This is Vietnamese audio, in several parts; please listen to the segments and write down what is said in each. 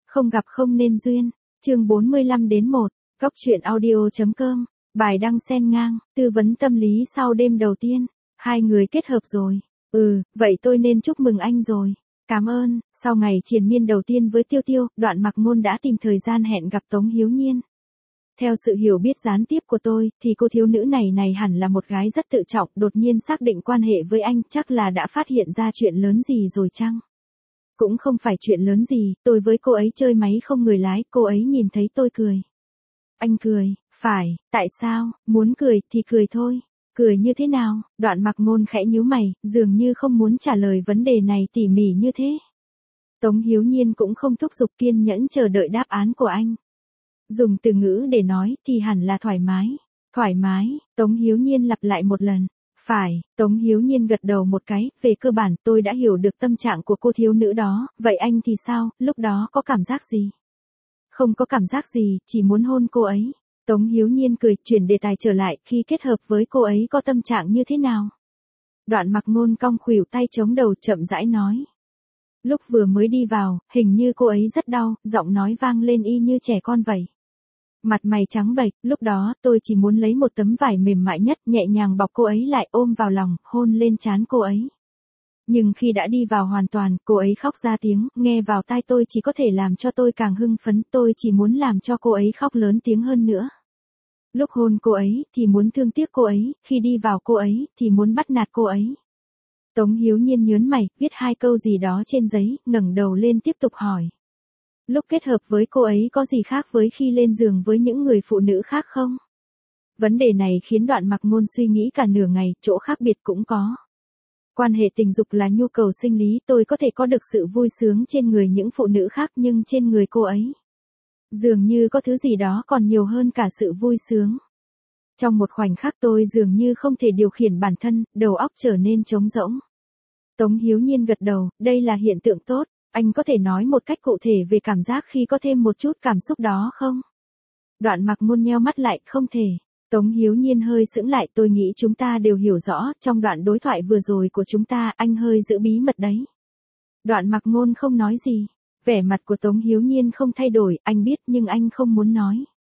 Không gặp không nên duyên. Chương 45-1. Góc truyện audio.com. Bài đăng xen ngang, tư vấn tâm lý sau đêm đầu tiên. Hai người kết hợp rồi. Vậy tôi nên chúc mừng anh rồi. Cảm ơn. Sau ngày triền miên đầu tiên với Tiêu Tiêu, Đoạn Mặc Ngôn đã tìm thời gian hẹn gặp Tống Hiếu Nhiên. Theo sự hiểu biết gián tiếp của tôi, thì cô thiếu nữ này hẳn là một gái rất tự trọng, đột nhiên xác định quan hệ với anh, chắc là đã phát hiện ra chuyện lớn gì rồi chăng? Cũng không phải chuyện lớn gì, tôi với cô ấy chơi máy không người lái, cô ấy nhìn thấy tôi cười. Anh cười, phải, tại sao, muốn cười thì cười thôi. Cười như thế nào? Đoạn Mặc Ngôn khẽ nhíu mày, dường như không muốn trả lời vấn đề này tỉ mỉ như thế. Tống Hiếu Nhiên cũng không thúc giục, kiên nhẫn chờ đợi đáp án của anh. Dùng từ ngữ để nói thì hẳn là thoải mái. Thoải mái, Tống Hiếu Nhiên lặp lại một lần. Phải, Tống Hiếu Nhiên gật đầu một cái, về cơ bản tôi đã hiểu được tâm trạng của cô thiếu nữ đó, vậy anh thì sao, lúc đó có cảm giác gì? Không có cảm giác gì, chỉ muốn hôn cô ấy. Tống Hiếu Nhiên cười, chuyển đề tài trở lại, khi kết hợp với cô ấy có tâm trạng như thế nào? Đoạn Mặc Ngôn cong khuỷu tay chống đầu, chậm rãi nói. Lúc vừa mới đi vào, hình như cô ấy rất đau, giọng nói vang lên y như trẻ con vậy. Mặt mày trắng bệch, lúc đó tôi chỉ muốn lấy một tấm vải mềm mại nhất, nhẹ nhàng bọc cô ấy lại, ôm vào lòng, hôn lên trán cô ấy. Nhưng khi đã đi vào hoàn toàn, cô ấy khóc ra tiếng, nghe vào tai tôi chỉ có thể làm cho tôi càng hưng phấn, tôi chỉ muốn làm cho cô ấy khóc lớn tiếng hơn nữa. Lúc hôn cô ấy, thì muốn thương tiếc cô ấy, khi đi vào cô ấy, thì muốn bắt nạt cô ấy. Tống Hiếu Nhiên nhớn mày, viết hai câu gì đó trên giấy, ngẩng đầu lên tiếp tục hỏi. Lúc kết hợp với cô ấy có gì khác với khi lên giường với những người phụ nữ khác không? Vấn đề này khiến Đoạn Mặc Ngôn suy nghĩ cả nửa ngày, chỗ khác biệt cũng có. Quan hệ tình dục là nhu cầu sinh lý, tôi có thể có được sự vui sướng trên người những phụ nữ khác, nhưng trên người cô ấy, dường như có thứ gì đó còn nhiều hơn cả sự vui sướng. Trong một khoảnh khắc tôi dường như không thể điều khiển bản thân, đầu óc trở nên trống rỗng. Tống Hiếu Nhiên gật đầu, đây là hiện tượng tốt. Anh có thể nói một cách cụ thể về cảm giác khi có thêm một chút cảm xúc đó không? Đoạn Mặc Ngôn nheo mắt lại, không thể. Tống Hiếu Nhiên hơi sững lại, tôi nghĩ chúng ta đều hiểu rõ, trong đoạn đối thoại vừa rồi của chúng ta, anh hơi giữ bí mật đấy. Đoạn Mặc Ngôn không nói gì. Vẻ mặt của Tống Hiếu Nhiên không thay đổi, anh biết nhưng anh không muốn nói.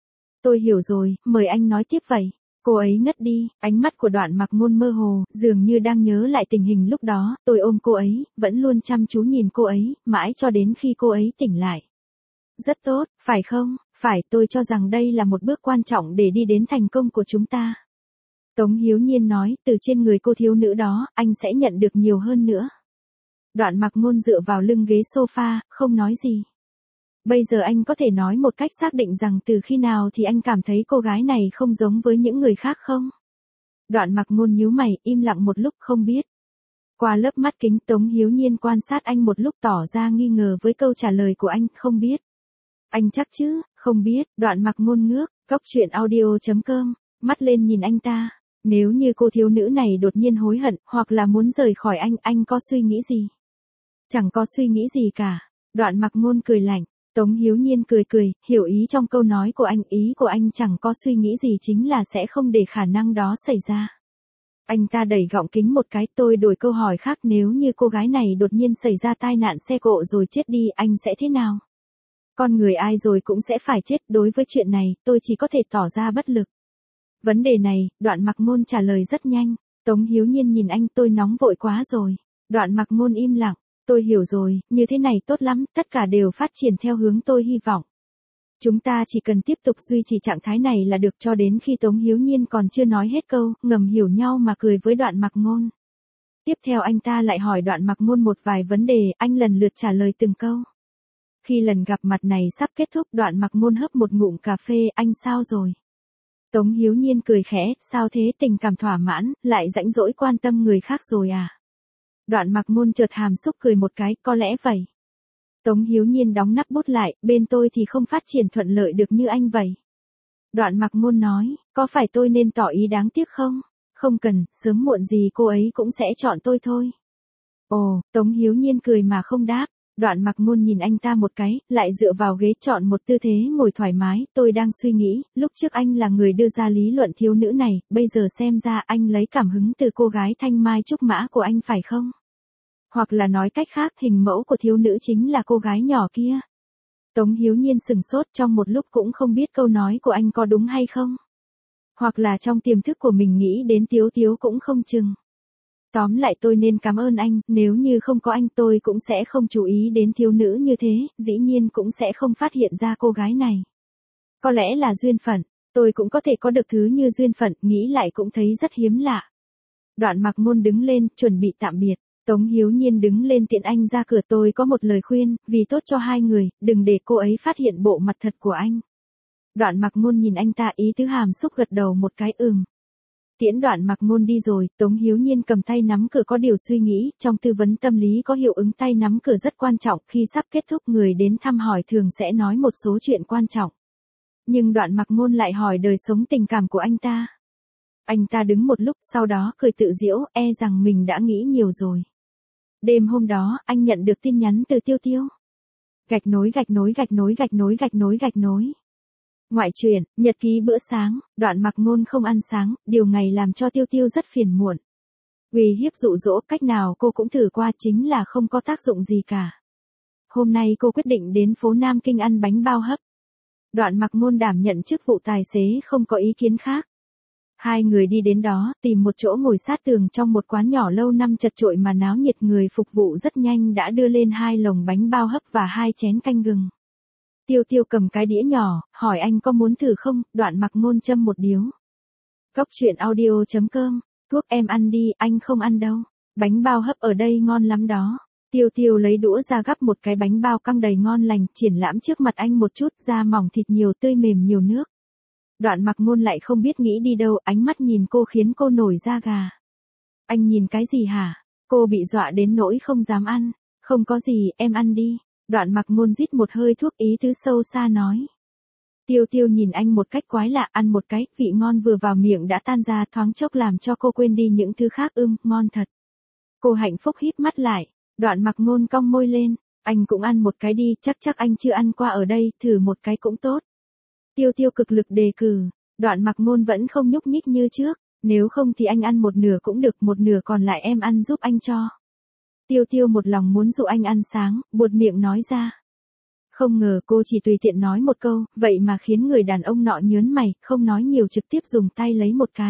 Tôi hiểu rồi, mời anh nói tiếp vậy. Cô ấy ngất đi, ánh mắt của Đoạn Mặc Ngôn mơ hồ, dường như đang nhớ lại tình hình lúc đó, tôi ôm cô ấy, vẫn luôn chăm chú nhìn cô ấy, mãi cho đến khi cô ấy tỉnh lại. Rất tốt, phải không? Phải, tôi cho rằng đây là một bước quan trọng để đi đến thành công của chúng ta. Tống Hiếu Nhiên nói, từ trên người cô thiếu nữ đó, anh sẽ nhận được nhiều hơn nữa. Đoạn Mặc Ngôn dựa vào lưng ghế sofa, không nói gì. Bây giờ anh có thể nói một cách xác định rằng từ khi nào thì anh cảm thấy cô gái này không giống với những người khác không? Đoạn Mặc Ngôn nhíu mày, im lặng một lúc, không biết. Qua lớp mắt kính, Tống Hiếu Nhiên quan sát anh một lúc, tỏ ra nghi ngờ với câu trả lời của anh, không biết. Anh chắc chứ? Không biết. Đoạn Mặc Ngôn ngước, góc truyện audio.com, mắt lên nhìn anh ta. Nếu như cô thiếu nữ này đột nhiên hối hận, hoặc là muốn rời khỏi anh có suy nghĩ gì? Chẳng có suy nghĩ gì cả. Đoạn Mặc Ngôn cười lạnh. Tống Hiếu Nhiên cười, hiểu ý trong câu nói của anh, ý của anh chẳng có suy nghĩ gì chính là sẽ không để khả năng đó xảy ra. Anh ta đẩy gọng kính một cái, tôi đổi câu hỏi khác, nếu như cô gái này đột nhiên xảy ra tai nạn xe cộ rồi chết đi, anh sẽ thế nào? Con người ai rồi cũng sẽ phải chết, đối với chuyện này, tôi chỉ có thể tỏ ra bất lực. Vấn đề này, Đoạn Mặc Ngôn trả lời rất nhanh. Tống Hiếu Nhiên nhìn anh, tôi nóng vội quá rồi. Đoạn Mặc Ngôn im lặng. Tôi hiểu rồi, như thế này tốt lắm, tất cả đều phát triển theo hướng tôi hy vọng. Chúng ta chỉ cần tiếp tục duy trì trạng thái này là được, cho đến khi Tống Hiếu Nhiên còn chưa nói hết câu, ngầm hiểu nhau mà cười với Đoạn Mặc Ngôn. Tiếp theo anh ta lại hỏi Đoạn Mặc Ngôn một vài vấn đề, anh lần lượt trả lời từng câu. Khi lần gặp mặt này sắp kết thúc, Đoạn Mặc Ngôn hớp một ngụm cà phê, anh sao rồi? Tống Hiếu Nhiên cười khẽ, sao thế, tình cảm thỏa mãn, lại rãnh rỗi quan tâm người khác rồi à? Đoạn Mặc Ngôn chợt hàm xúc cười một cái, có lẽ vậy. Tống Hiếu Nhiên đóng nắp bút lại, bên tôi thì không phát triển thuận lợi được như anh vậy. Đoạn Mặc Ngôn nói, có phải tôi nên tỏ ý đáng tiếc không? Không cần, sớm muộn gì cô ấy cũng sẽ chọn tôi thôi. Ồ, Tống Hiếu Nhiên cười mà không đáp. Đoạn Mặc Ngôn nhìn anh ta một cái, lại dựa vào ghế chọn một tư thế ngồi thoải mái, tôi đang suy nghĩ, lúc trước anh là người đưa ra lý luận thiếu nữ này, bây giờ xem ra anh lấy cảm hứng từ cô gái thanh mai trúc mã của anh phải không? Hoặc là nói cách khác, hình mẫu của thiếu nữ chính là cô gái nhỏ kia. Tống Hiếu Nhiên sừng sốt trong một lúc cũng không biết câu nói của anh có đúng hay không. Hoặc là trong tiềm thức của mình nghĩ đến Tiếu Tiếu cũng không chừng. Tóm lại tôi nên cảm ơn anh, nếu như không có anh tôi cũng sẽ không chú ý đến thiếu nữ như thế, dĩ nhiên cũng sẽ không phát hiện ra cô gái này. Có lẽ là duyên phận, tôi cũng có thể có được thứ như duyên phận, nghĩ lại cũng thấy rất hiếm lạ. Đoạn Mặc Ngôn đứng lên, chuẩn bị tạm biệt. Tống Hiếu Nhiên đứng lên tiện anh ra cửa, tôi có một lời khuyên, vì tốt cho hai người, đừng để cô ấy phát hiện bộ mặt thật của anh. Đoạn Mặc Ngôn nhìn anh ta, ý tứ hàm xúc gật đầu một cái Tiễn Đoạn Mặc Ngôn đi rồi, Tống Hiếu Nhiên cầm tay nắm cửa có điều suy nghĩ, trong tư vấn tâm lý có hiệu ứng tay nắm cửa rất quan trọng, khi sắp kết thúc người đến thăm hỏi thường sẽ nói một số chuyện quan trọng. Nhưng Đoạn Mặc Ngôn lại hỏi đời sống tình cảm của anh ta. Anh ta đứng một lúc sau đó cười tự giễu, e rằng mình đã nghĩ nhiều rồi. Đêm hôm đó, anh nhận được tin nhắn từ Tiêu Tiêu. Gạch nối. Ngoại truyện, nhật ký bữa sáng, Đoạn Mặc Ngôn không ăn sáng, điều này làm cho Tiêu Tiêu rất phiền muộn. Uy hiếp dụ dỗ, cách nào cô cũng thử qua chính là không có tác dụng gì cả. Hôm nay cô quyết định đến phố Nam Kinh ăn bánh bao hấp. Đoạn Mặc Ngôn đảm nhận chức vụ tài xế không có ý kiến khác. Hai người đi đến đó, tìm một chỗ ngồi sát tường trong một quán nhỏ lâu năm chật chội mà náo nhiệt, người phục vụ rất nhanh đã đưa lên 2 lồng bánh bao hấp và 2 chén canh gừng. Tiêu Tiêu cầm cái đĩa nhỏ, hỏi anh có muốn thử không, Đoạn Mặc Ngôn châm một điếu. Cốc truyện audio.com, thuốc em ăn đi, anh không ăn đâu. Bánh bao hấp ở đây ngon lắm đó. Tiêu Tiêu lấy đũa ra gắp một cái bánh bao căng đầy ngon lành, triển lãm trước mặt anh một chút, da mỏng thịt nhiều, tươi mềm nhiều nước. Đoạn Mặc Ngôn lại không biết nghĩ đi đâu, ánh mắt nhìn cô khiến cô nổi da gà. Anh nhìn cái gì hả? Cô bị dọa đến nỗi không dám ăn. Không có gì, em ăn đi. Đoạn Mặc Ngôn rít một hơi thuốc, ý tứ sâu xa nói. Tiêu Tiêu nhìn anh một cách quái lạ, ăn một cái, vị ngon vừa vào miệng đã tan ra, thoáng chốc làm cho cô quên đi những thứ khác, ngon thật. Cô hạnh phúc híp mắt lại. Đoạn Mặc Ngôn cong môi lên, anh cũng ăn một cái đi, chắc anh chưa ăn qua ở đây, thử một cái cũng tốt. Tiêu Tiêu cực lực đề cử, Đoạn Mặc Ngôn vẫn không nhúc nhích như trước, nếu không thì anh ăn một nửa cũng được, một nửa còn lại em ăn giúp anh cho. Tiêu Tiêu một lòng muốn dụ anh ăn sáng, buột miệng nói ra. Không ngờ cô chỉ tùy tiện nói một câu, vậy mà khiến người đàn ông nọ nhớn mày, không nói nhiều trực tiếp dùng tay lấy một cái.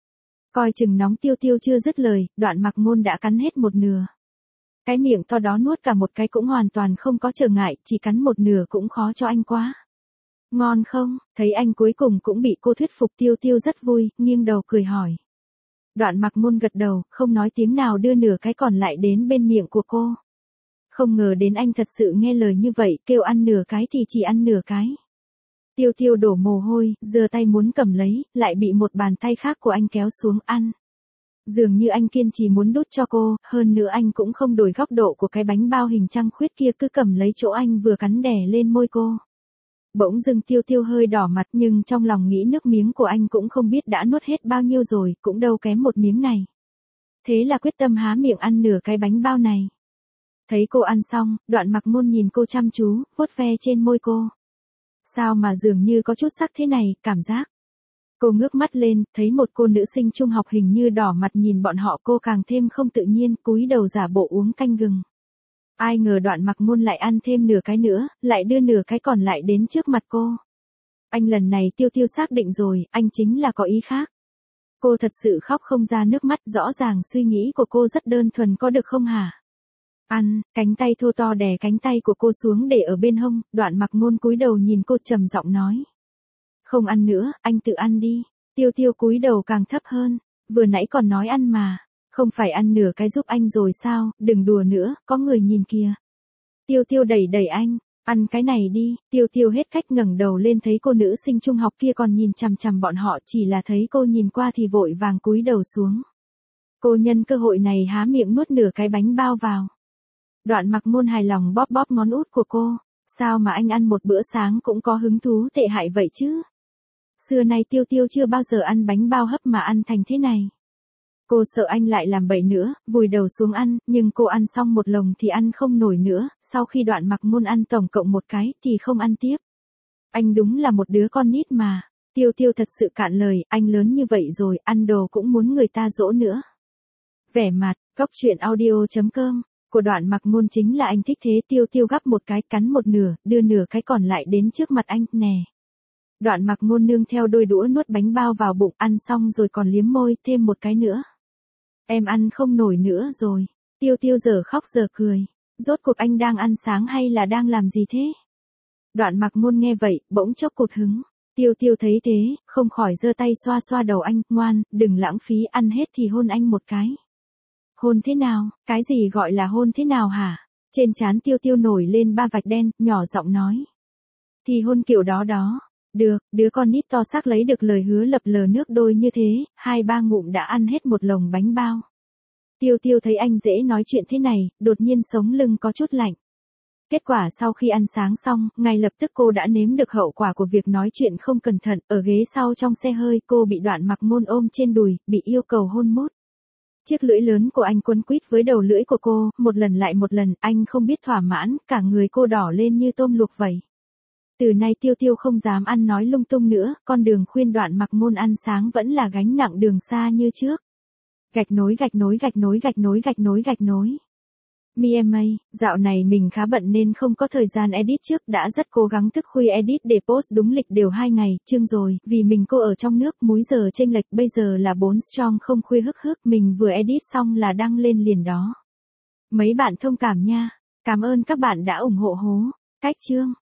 Coi chừng nóng. Tiêu Tiêu chưa dứt lời, Đoạn Mặc Ngôn đã cắn hết một nửa. Cái miệng to đó nuốt cả một cái cũng hoàn toàn không có trở ngại, chỉ cắn một nửa cũng khó cho anh quá. Ngon không? Thấy anh cuối cùng cũng bị cô thuyết phục, Tiêu Tiêu rất vui, nghiêng đầu cười hỏi. Đoạn Mặc Ngôn gật đầu, không nói tiếng nào đưa nửa cái còn lại đến bên miệng của cô. Không ngờ đến anh thật sự nghe lời như vậy, kêu ăn nửa cái thì chỉ ăn nửa cái. Tiêu Tiêu đổ mồ hôi, giơ tay muốn cầm lấy, lại bị một bàn tay khác của anh kéo xuống ăn. Dường như anh kiên trì muốn đút cho cô, hơn nữa anh cũng không đổi góc độ của cái bánh bao hình trăng khuyết kia, cứ cầm lấy chỗ anh vừa cắn đè lên môi cô. Bỗng dưng Tiêu Tiêu hơi đỏ mặt, nhưng trong lòng nghĩ nước miếng của anh cũng không biết đã nuốt hết bao nhiêu rồi, cũng đâu kém một miếng này. Thế là quyết tâm há miệng ăn nửa cái bánh bao này. Thấy cô ăn xong, Đoạn Mặc Ngôn nhìn cô chăm chú, vuốt ve trên môi cô. Sao mà dường như có chút sắc thế này, cảm giác. Cô ngước mắt lên, thấy một cô nữ sinh trung học hình như đỏ mặt nhìn bọn họ, cô càng thêm không tự nhiên, cúi đầu giả bộ uống canh gừng. Ai ngờ Đoạn Mặc Ngôn lại ăn thêm nửa cái nữa, lại đưa nửa cái còn lại đến trước mặt cô. Anh lần này Tiêu Tiêu xác định rồi, anh chính là có ý khác. Cô thật sự khóc không ra nước mắt, rõ ràng suy nghĩ của cô rất đơn thuần, có được không hả? Ăn, cánh tay thô to đè cánh tay của cô xuống để ở bên hông, Đoạn Mặc Ngôn cúi đầu nhìn cô trầm giọng nói. Không ăn nữa, anh tự ăn đi. Tiêu Tiêu cúi đầu càng thấp hơn, vừa nãy còn nói ăn mà. Không phải ăn nửa cái giúp anh rồi sao, đừng đùa nữa, có người nhìn kìa. Tiêu Tiêu đẩy đẩy anh, ăn cái này đi. Tiêu Tiêu hết cách ngẩng đầu lên, thấy cô nữ sinh trung học kia còn nhìn chằm chằm bọn họ, chỉ là thấy cô nhìn qua thì vội vàng cúi đầu xuống. Cô nhân cơ hội này há miệng nuốt nửa cái bánh bao vào. Đoạn Mặc Ngôn hài lòng bóp bóp ngón út của cô. Sao mà anh ăn một bữa sáng cũng có hứng thú tệ hại vậy chứ? Xưa nay Tiêu Tiêu chưa bao giờ ăn bánh bao hấp mà ăn thành thế này. Cô sợ anh lại làm bậy nữa, vùi đầu xuống ăn, nhưng cô ăn xong một lồng thì ăn không nổi nữa, sau khi Đoạn Mặc Ngôn ăn tổng cộng một cái thì không ăn tiếp. Anh đúng là một đứa con nít mà. Tiêu Tiêu thật sự cạn lời, anh lớn như vậy rồi, ăn đồ cũng muốn người ta dỗ nữa. Vẻ mặt, cốc truyện audio.com của Đoạn Mặc Ngôn chính là anh thích thế. Tiêu Tiêu gắp một cái, cắn một nửa, đưa nửa cái còn lại đến trước mặt anh, nè. Đoạn Mặc Ngôn nương theo đôi đũa nuốt bánh bao vào bụng, ăn xong rồi còn liếm môi, thêm một cái nữa. Em ăn không nổi nữa rồi. Tiêu Tiêu giờ khóc giờ cười. Rốt cuộc anh đang ăn sáng hay là đang làm gì thế? Đoạn Mặc Ngôn nghe vậy, bỗng chốc cụt hứng. Tiêu Tiêu thấy thế, không khỏi giơ tay xoa xoa đầu anh, ngoan, đừng lãng phí, ăn hết thì hôn anh một cái. Hôn thế nào? Cái gì gọi là hôn thế nào hả? Trên trán Tiêu Tiêu nổi lên 3 vạch đen, nhỏ giọng nói. Thì hôn kiểu đó đó. Được, đứa con nít to xác lấy được lời hứa lập lờ nước đôi như thế, 2-3 ngụm đã ăn hết một lồng bánh bao. Tiêu Tiêu thấy anh dễ nói chuyện thế này, đột nhiên sống lưng có chút lạnh. Kết quả sau khi ăn sáng xong, ngay lập tức cô đã nếm được hậu quả của việc nói chuyện không cẩn thận. Ở ghế sau trong xe hơi, cô bị Đoạn Mặc Ngôn ôm trên đùi, bị yêu cầu hôn mút. Chiếc lưỡi lớn của anh quấn quýt với đầu lưỡi của cô, một lần lại một lần, anh không biết thỏa mãn, cả người cô đỏ lên như tôm luộc vậy. Từ nay Tiêu Tiêu không dám ăn nói lung tung nữa, con đường khuyên Đoạn Mặc Ngôn ăn sáng vẫn là gánh nặng đường xa như trước. Gạch nối gạch nối gạch nối gạch nối gạch nối gạch nối. MIA, dạo này mình khá bận nên không có thời gian edit trước, đã rất cố gắng thức khuya edit để post đúng lịch đều 2 ngày, chương rồi, vì mình cô ở trong nước, múi giờ chênh lệch, bây giờ là 4 strong không khuya hức hức, mình vừa edit xong là đăng lên liền đó. Mấy bạn thông cảm nha, cảm ơn các bạn đã ủng hộ hố, cách chương.